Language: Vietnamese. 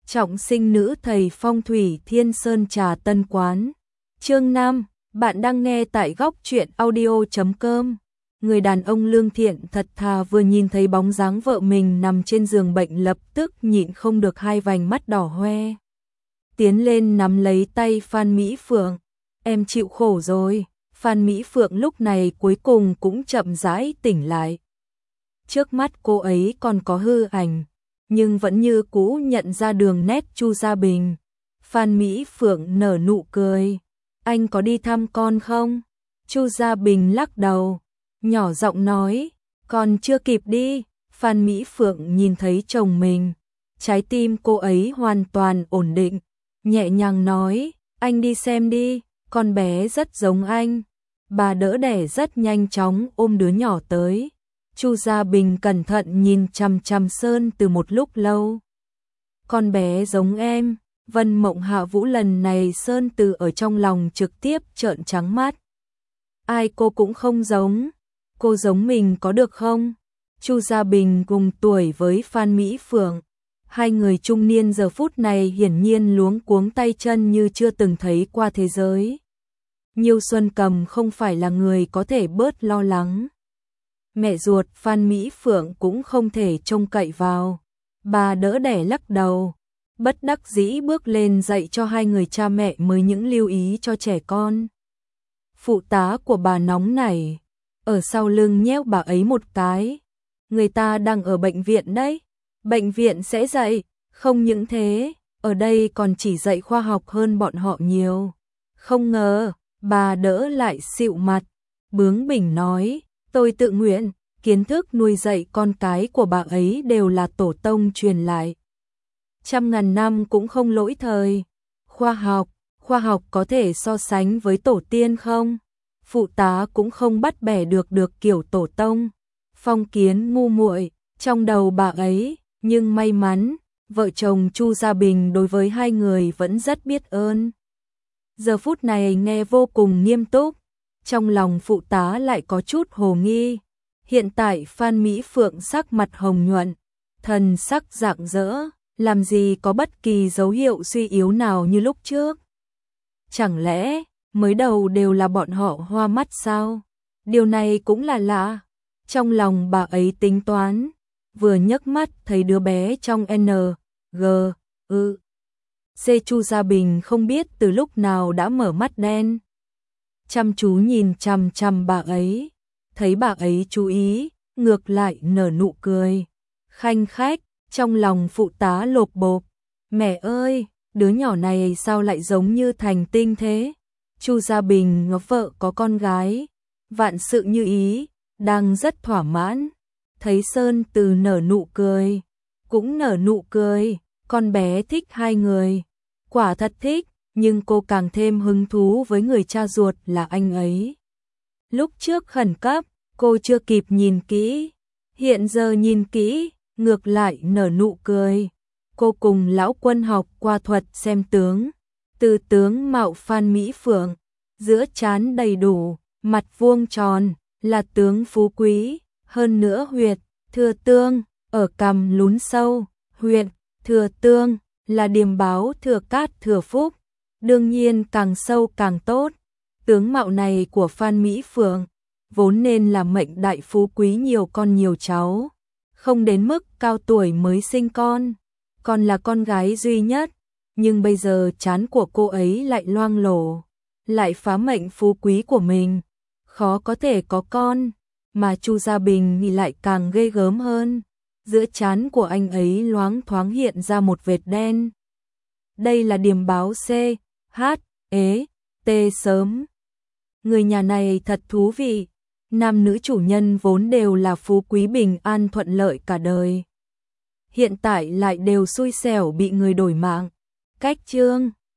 Trọng sinh nữ thầy phong thủy Thiên Sơn Trà Tân Quán. Chương 5, bạn đang nghe tại góc truyện audio.com. Người đàn ông lương thiện thật thà vừa nhìn thấy bóng dáng vợ mình nằm trên giường bệnh lập tức nhịn không được hai vành mắt đỏ hoe. Tiến lên nắm lấy tay Phan Mỹ Phượng. Em chịu khổ rồi. Phan Mỹ Phượng lúc này cuối cùng cũng chậm rãi tỉnh lại. Trước mắt cô ấy còn có hư ảnh, nhưng vẫn như cũ nhận ra đường nét Chu Gia Bình. Phan Mỹ Phượng nở nụ cười. Anh có đi thăm con không? Chu Gia Bình lắc đầu, nhỏ giọng nói, còn chưa kịp đi. Phan Mỹ Phượng nhìn thấy chồng mình, trái tim cô ấy hoàn toàn ổn định, nhẹ nhàng nói, anh đi xem đi, con bé rất giống anh. Bà đỡ đẻ rất nhanh chóng ôm đứa nhỏ tới. Chu Gia Bình cẩn thận nhìn chằm chằm Sơn từ một lúc lâu. Con bé giống em. Vân Mộng Hạ Vũ lần này Sơn từ ở trong lòng trực tiếp trợn trắng mắt. Ai cô cũng không giống. Cô giống mình có được không? Chu Gia Bình cùng tuổi với Phan Mỹ Phượng. Hai người trung niên giờ phút này hiển nhiên luống cuống tay chân như chưa từng thấy qua thế giới. Nhiêu Xuân Cầm không phải là người có thể bớt lo lắng. Mẹ ruột Phan Mỹ Phượng cũng không thể trông cậy vào. Bà đỡ đẻ lắc đầu, bất đắc dĩ bước lên dạy cho hai người cha mẹ mới những lưu ý cho trẻ con. Phụ tá của bà nóng nảy, ở sau lưng nhéo bà ấy một cái. Người ta đang ở bệnh viện đấy, bệnh viện sẽ dạy, không những thế, ở đây còn chỉ dạy khoa học hơn bọn họ nhiều. Không ngờ, bà đỡ lại xịu mặt, bướng bỉnh nói, tôi tự nguyện, kiến thức nuôi dạy con cái của bà ấy đều là tổ tông truyền lại. Trăm ngàn năm cũng không lỗi thời. Khoa học có thể so sánh với tổ tiên không? Phụ tá cũng không bắt bẻ được kiểu tổ tông. Phong Kiến ngu muội trong đầu bà ấy, nhưng may mắn, vợ chồng Chu Gia Bình đối với hai người vẫn rất biết ơn. Giờ phút này nghe vô cùng nghiêm túc, trong lòng phụ tá lại có chút hồ nghi. Hiện tại Phan Mỹ Phượng sắc mặt hồng nhuận, thần sắc rạng rỡ, làm gì có bất kỳ dấu hiệu suy yếu nào như lúc trước. Chẳng lẽ, mới đầu đều là bọn họ hoa mắt sao? Điều này cũng là lạ. Trong lòng bà ấy tính toán, vừa nhấc mắt thấy đứa bé trong C. Chu Gia Bình không biết từ lúc nào đã mở mắt đen. Chăm chú nhìn chằm chằm bà ấy, thấy bà ấy chú ý, ngược lại nở nụ cười. Khanh khách, trong lòng phụ tá lộp bộp. Mẹ ơi, đứa nhỏ này sao lại giống như thành tinh thế? Chu Gia Bình ngó vợ có con gái, vạn sự như ý, đang rất thỏa mãn. Thấy Sơn Từ nở nụ cười, cũng nở nụ cười, con bé thích hai người. Quả thật thích, nhưng cô càng thêm hứng thú với người cha ruột là anh ấy. Lúc trước khẩn cấp, cô chưa kịp nhìn kỹ, hiện giờ nhìn kỹ, ngược lại nở nụ cười. Cô cùng lão Quân học qua thuật xem tướng, từ tướng mạo Phan Mỹ Phượng, giữa trán đầy đủ, mặt vuông tròn, là tướng phú quý, hơn nữa huyệt thừa tương, ở cằm lún sâu, huyệt thừa tương, là điềm báo thừa cát thừa phúc, đương nhiên càng sâu càng tốt. Tướng mạo này của Phan Mỹ Phượng, vốn nên là mệnh đại phú quý nhiều con nhiều cháu, không đến mức cao tuổi mới sinh con, còn là con gái duy nhất, nhưng bây giờ trán của cô ấy lại loang lổ, lại phá mệnh phú quý của mình, khó có thể có con, mà Chu Gia Bình thì lại càng ghê gớm hơn, giữa trán của anh ấy loáng thoáng hiện ra một vệt đen. Đây là điềm báo T sớm. Người nhà này thật thú vị, nam nữ chủ nhân vốn đều là phú quý bình an thuận lợi cả đời. Hiện tại lại đều xui xẻo bị người đổi mạng. Cách chương